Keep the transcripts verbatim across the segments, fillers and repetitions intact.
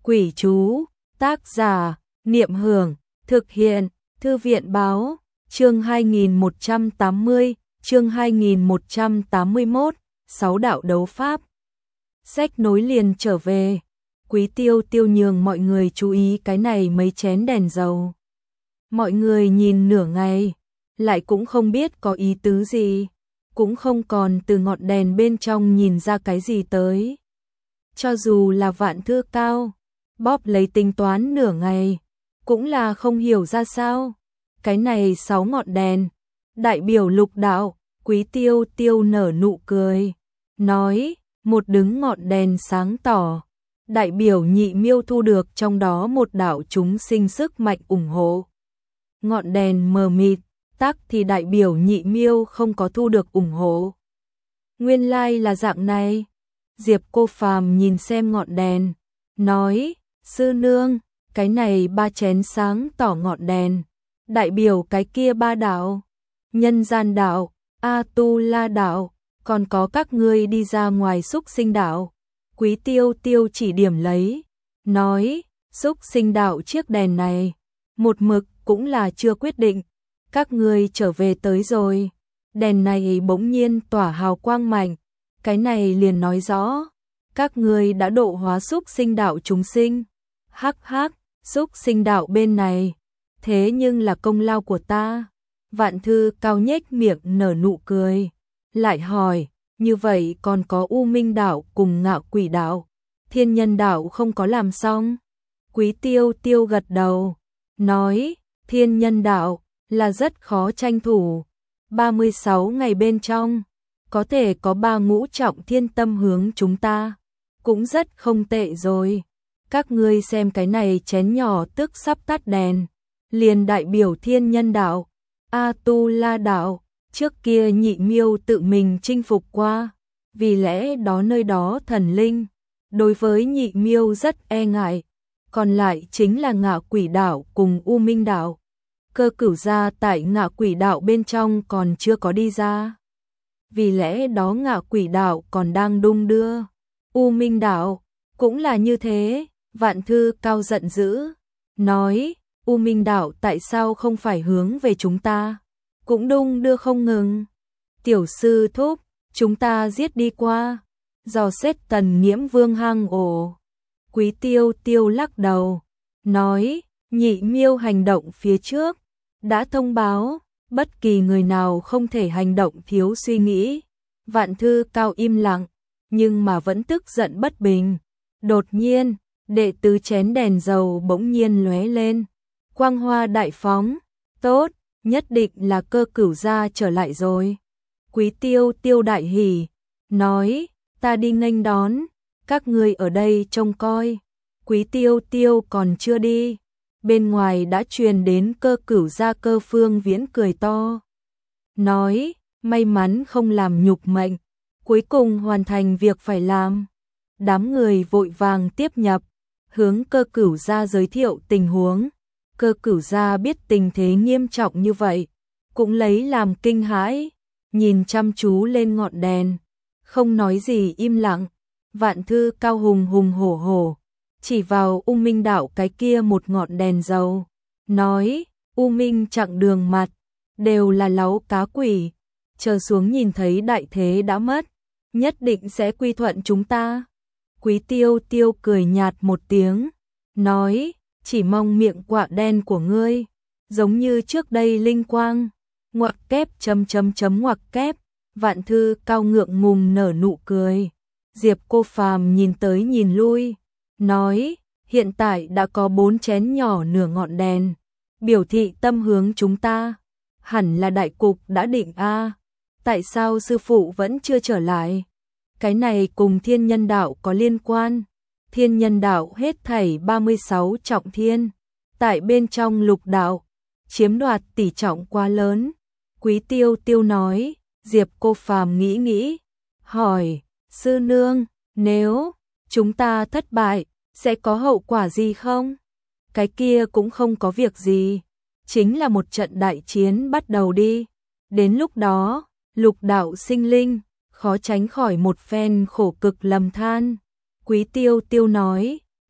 Quỷ chú, tác giả, Niệm Hưởng, thực hiện, Thư viện báo, chương hai nghìn một trăm tám mươi, chương hai nghìn một trăm tám mươi mốt, sáu đạo đấu pháp. Sách nối liền trở về, Quý Tiêu Tiêu nhường mọi người chú ý cái này mấy chén đèn dầu. Mọi người nhìn nửa ngày, lại cũng không biết có ý tứ gì, cũng không còn từ ngọn đèn bên trong nhìn ra cái gì tới. Cho dù là Vạn Thư Cao, bóp lấy tính toán nửa ngày, cũng là không hiểu ra sao. Cái này sáu ngọn đèn, đại biểu lục đạo. Quý Tiêu Tiêu nở nụ cười, nói, một đứng ngọn đèn sáng tỏ, đại biểu Nhị Miêu thu được trong đó một đạo chúng sinh sức mạnh ủng hộ. Ngọn đèn mờ mịt, tắc thì đại biểu Nhị Miêu không có thu được ủng hộ. Nguyên lai là dạng này. Diệp Cô Phàm nhìn xem ngọn đèn, nói, sư nương, cái này ba chén sáng tỏ ngọn đèn, đại biểu cái kia ba đạo, nhân gian đạo, A-tu-la đạo, còn có các ngươi đi ra ngoài xúc sinh đạo. Quý Tiêu Tiêu chỉ điểm lấy, nói, xúc sinh đạo chiếc đèn này, một mực cũng là chưa quyết định, các ngươi trở về tới rồi, đèn này bỗng nhiên tỏa hào quang mạnh, cái này liền nói rõ, các ngươi đã độ hóa xúc sinh đạo chúng sinh. Hắc hắc, xúc sinh đạo bên này, thế nhưng là công lao của ta. Vạn Thư Cao nhếch miệng nở nụ cười, lại hỏi, như vậy còn có U Minh đạo cùng Ngạo Quỷ đạo, Thiên Nhân đạo không có làm xong? Quý Tiêu Tiêu gật đầu, nói, Thiên Nhân đạo là rất khó tranh thủ, ba mươi sáu ngày bên trong, có thể có ba ngũ trọng thiên tâm hướng chúng ta, cũng rất không tệ rồi. Các ngươi xem cái này chén nhỏ tức sắp tắt đèn, liền đại biểu Thiên Nhân đạo, A-tu-la đạo, trước kia Nhị Miêu tự mình chinh phục qua, vì lẽ đó nơi đó thần linh, đối với Nhị Miêu rất e ngại, còn lại chính là Ngạo Quỷ đạo cùng U Minh đạo. Cơ Cửu gia tại Ngạo Quỷ đạo bên trong còn chưa có đi ra, vì lẽ đó Ngạo Quỷ đạo còn đang đung đưa. U Minh đạo cũng là như thế. Vạn Thư Cao giận dữ, nói, U Minh đạo tại sao không phải hướng về chúng ta, cũng đung đưa không ngừng. Tiểu sư thúc, chúng ta giết đi qua, dò xét Tần Nghiễm Vương hang ổ. Quý Tiêu Tiêu lắc đầu, nói, Nhị Miêu hành động phía trước, đã thông báo, bất kỳ người nào không thể hành động thiếu suy nghĩ. Vạn Thư Cao im lặng, nhưng mà vẫn tức giận bất bình. Đột nhiên, đệ tứ chén đèn dầu bỗng nhiên lóe lên, quang hoa đại phóng, tốt, nhất định là Cơ Cửu gia trở lại rồi. Quý Tiêu Tiêu đại hỉ, nói, ta đi nghênh đón, các ngươi ở đây trông coi. Quý Tiêu Tiêu còn chưa đi, bên ngoài đã truyền đến Cơ Cửu gia Cơ Phương Viễn cười to, nói, may mắn không làm nhục mệnh, cuối cùng hoàn thành việc phải làm. Đám người vội vàng tiếp nhập, hướng Cơ Cửu gia giới thiệu tình huống. Cơ Cửu gia biết tình thế nghiêm trọng như vậy, cũng lấy làm kinh hãi, nhìn chăm chú lên ngọn đèn, không nói gì im lặng. Vạn Thư Cao hùng hùng hổ hổ, chỉ vào U Minh đạo cái kia một ngọn đèn dầu, nói, U Minh chặng đường mặt, đều là láu cá quỷ, chờ xuống nhìn thấy đại thế đã mất, nhất định sẽ quy thuận chúng ta. Quý Tiêu Tiêu cười nhạt một tiếng, nói, chỉ mong miệng quạ đen của ngươi, giống như trước đây linh quang, ngoặc kép chấm chấm chấm ngoặc kép. Vạn Thư Cao ngượng ngùng nở nụ cười. Diệp Cô Phàm nhìn tới nhìn lui, nói, hiện tại đã có bốn chén nhỏ nửa ngọn đèn, biểu thị tâm hướng chúng ta, hẳn là đại cục đã định a. Tại sao sư phụ vẫn chưa trở lại? Cái này cùng Thiên Nhân đạo có liên quan. Thiên Nhân đạo hết thảy ba mươi sáu trọng thiên, tại bên trong lục đạo, chiếm đoạt tỷ trọng quá lớn. Quý Tiêu Tiêu nói. Diệp Cô Phàm nghĩ nghĩ, hỏi, sư nương, nếu chúng ta thất bại, sẽ có hậu quả gì không? Cái kia cũng không có việc gì, chính là một trận đại chiến bắt đầu đi. Đến lúc đó, lục đạo sinh linh, khó tránh khỏi một phen khổ cực lầm than. Quý Tiêu Tiêu nói,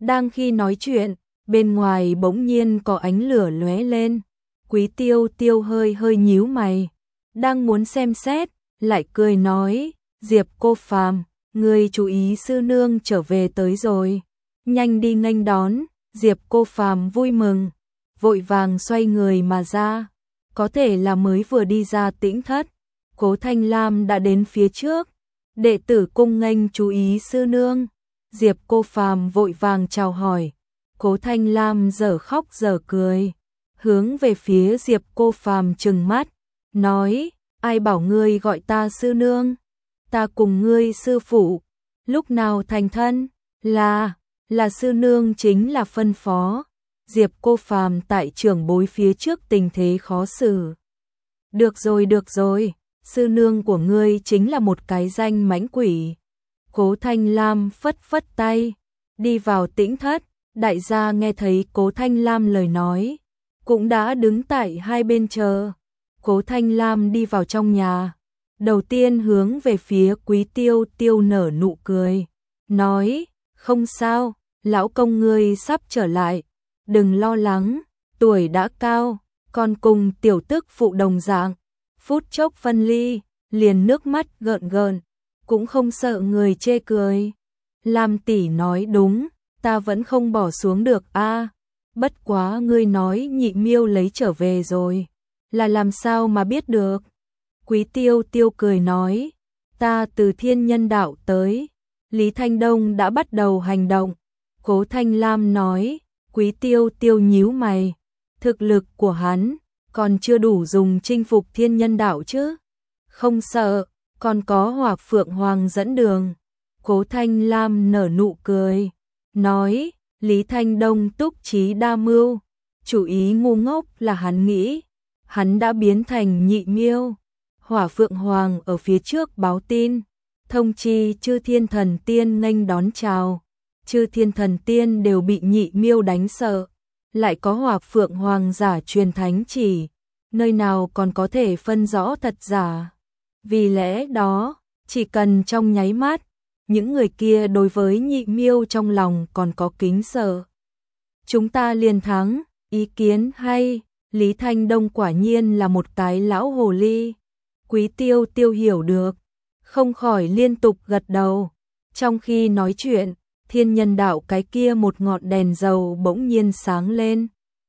Đang khi nói chuyện, bên ngoài bỗng nhiên có ánh lửa lóe lên. Quý Tiêu Tiêu hơi hơi nhíu mày, đang muốn xem xét, lại cười nói, Diệp cô Phàm, ngươi chú ý sư nương trở về tới rồi, nhanh đi nghênh đón. Diệp cô Phàm vui mừng, vội vàng xoay người mà ra, có thể là mới vừa đi ra tĩnh thất, Cố Thanh Lam đã đến phía trước, đệ tử cung nghênh chú ý sư nương. Diệp cô Phàm vội vàng chào hỏi, Cố Thanh Lam dở khóc dở cười, hướng về phía Diệp cô Phàm trừng mắt, nói, ai bảo ngươi gọi ta sư nương, ta cùng ngươi sư phụ, lúc nào thành thân, là, là sư nương chính là phân phó. Diệp cô Phàm tại trưởng bối phía trước tình thế khó xử. Được rồi được rồi, sư nương của ngươi chính là một cái danh mãnh quỷ. Cố Thanh Lam phất phất tay, đi vào tĩnh thất, đại gia nghe thấy Cố Thanh Lam lời nói, cũng đã đứng tại hai bên chờ. Cố Thanh Lam đi vào trong nhà, đầu tiên hướng về phía Quý Tiêu Tiêu nở nụ cười, nói, không sao, lão công ngươi sắp trở lại, đừng lo lắng, tuổi đã cao, còn cùng tiểu tức phụ đồng dạng, phút chốc phân ly, liền nước mắt gợn gợn, cũng không sợ người chê cười. Lam tỷ nói đúng, ta vẫn không bỏ xuống được a. Bất quá ngươi nói Nhị Miêu lấy trở về rồi, là làm sao mà biết được? Quý Tiêu Tiêu cười nói, ta từ Thiên Nhân Đạo tới, Lý Thanh Đông đã bắt đầu hành động. Cố Thanh Lam nói, Quý Tiêu Tiêu nhíu mày, thực lực của hắn còn chưa đủ dùng chinh phục Thiên Nhân Đạo chứ? Không sợ, còn có Hỏa Phượng Hoàng dẫn đường. Cố Thanh Lam nở nụ cười, nói, Lý Thanh Đông túc trí đa mưu, chủ ý ngu ngốc là hắn nghĩ, hắn đã biến thành Nhị Miêu. Hỏa Phượng Hoàng ở phía trước báo tin, thông chi chư thiên thần tiên nghênh đón chào. Chư thiên thần tiên đều bị Nhị Miêu đánh sợ, lại có Hỏa Phượng Hoàng giả truyền thánh chỉ, nơi nào còn có thể phân rõ thật giả. Vì lẽ đó, chỉ cần trong nháy mắt, những người kia đối với Nhị Miêu trong lòng còn có kính sợ. Chúng ta liền thắng, ý kiến hay, Lý Thanh Đông quả nhiên là một cái lão hồ ly. Quý Tiêu Tiêu hiểu được, không khỏi liên tục gật đầu. Trong khi nói chuyện, Thiên Nhân Đạo cái kia một ngọn đèn dầu bỗng nhiên sáng lên.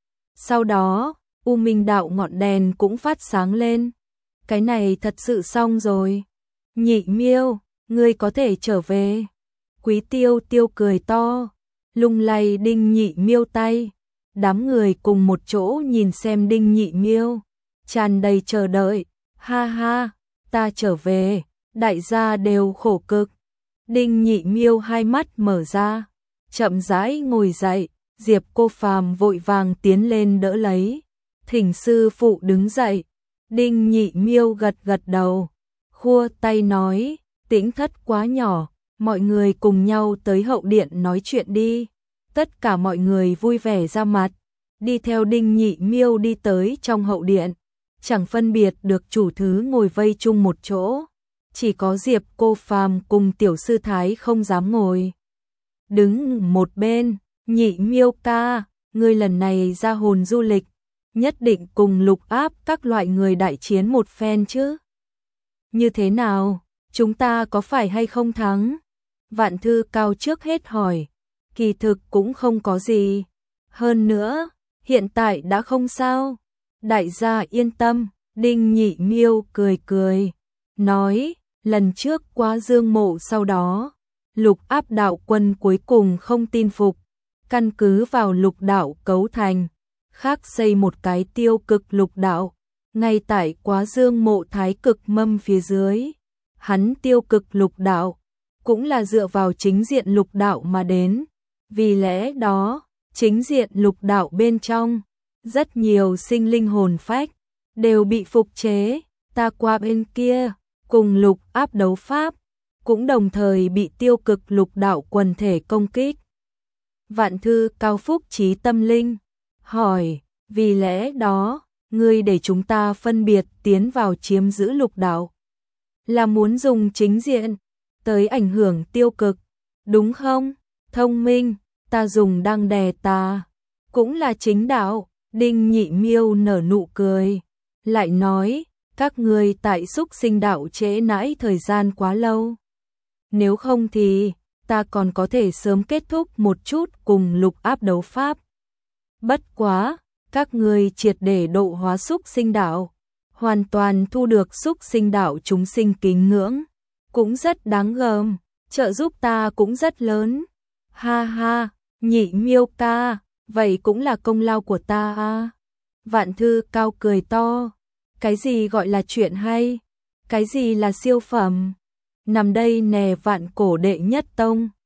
Sau đó, U Minh Đạo ngọn đèn cũng phát sáng lên. Cái này thật sự xong rồi. Nhị Miêu, ngươi có thể trở về. Quý Tiêu Tiêu cười to, lung lay Đinh Nhị Miêu tay. Đám người cùng một chỗ nhìn xem Đinh Nhị Miêu, tràn đầy chờ đợi. Ha ha, ta trở về, đại gia đều khổ cực. Đinh Nhị Miêu hai mắt mở ra, chậm rãi ngồi dậy, Diệp cô Phàm vội vàng tiến lên đỡ lấy. Thỉnh sư phụ đứng dậy. Đinh Nhị Miêu gật gật đầu, khua tay nói, tĩnh thất quá nhỏ, mọi người cùng nhau tới hậu điện nói chuyện đi. Tất cả mọi người vui vẻ ra mặt, đi theo Đinh Nhị Miêu đi tới trong hậu điện, chẳng phân biệt được chủ thứ ngồi vây chung một chỗ. Chỉ có Diệp cô Phàm cùng tiểu sư thái không dám ngồi. Đứng một bên, Nhị Miêu ca, ngươi lần này ra hồn du lịch, nhất định cùng Lục Áp các loại người đại chiến một phen chứ. Như thế nào, chúng ta có phải hay không thắng? Vạn Thư Cao trước hết hỏi, kỳ thực cũng không có gì. Hơn nữa, hiện tại đã không sao. Đại gia yên tâm, Đinh Nhị Miêu cười cười, nói, lần trước qua Dương Mộ sau đó, Lục Áp đạo quân cuối cùng không tin phục, căn cứ vào lục đạo cấu thành, khác xây một cái tiêu cực lục đạo, ngay tại Quá Dương Mộ thái cực mâm phía dưới. Hắn tiêu cực lục đạo, cũng là dựa vào chính diện lục đạo mà đến. Vì lẽ đó, chính diện lục đạo bên trong, rất nhiều sinh linh hồn phách, đều bị phục chế. Ta qua bên kia, cùng Lục Áp đấu pháp, cũng đồng thời bị tiêu cực lục đạo quần thể công kích. Vạn Thư Cao phúc trí tâm linh, hỏi, vì lẽ đó, ngươi để chúng ta phân biệt tiến vào chiếm giữ lục đạo, là muốn dùng chính diện, tới ảnh hưởng tiêu cực, đúng không? Thông minh, ta dùng đang đè ta, cũng là chính đạo. Đinh Nhị Miêu nở nụ cười, lại nói, các ngươi tại xúc sinh đạo trễ nãi thời gian quá lâu. Nếu không thì, ta còn có thể sớm kết thúc một chút cùng lục áp đấu pháp. Bất quá, các ngươi triệt để độ hóa xúc sinh đạo, hoàn toàn thu được xúc sinh đạo chúng sinh kính ngưỡng, cũng rất đáng gờm, trợ giúp ta cũng rất lớn. Ha ha, Nhị Miêu ca, vậy cũng là công lao của ta à. Vạn Thư Cao cười to, cái gì gọi là chuyện hay, cái gì là siêu phẩm, nằm đây nè Vạn Cổ đệ nhất tông.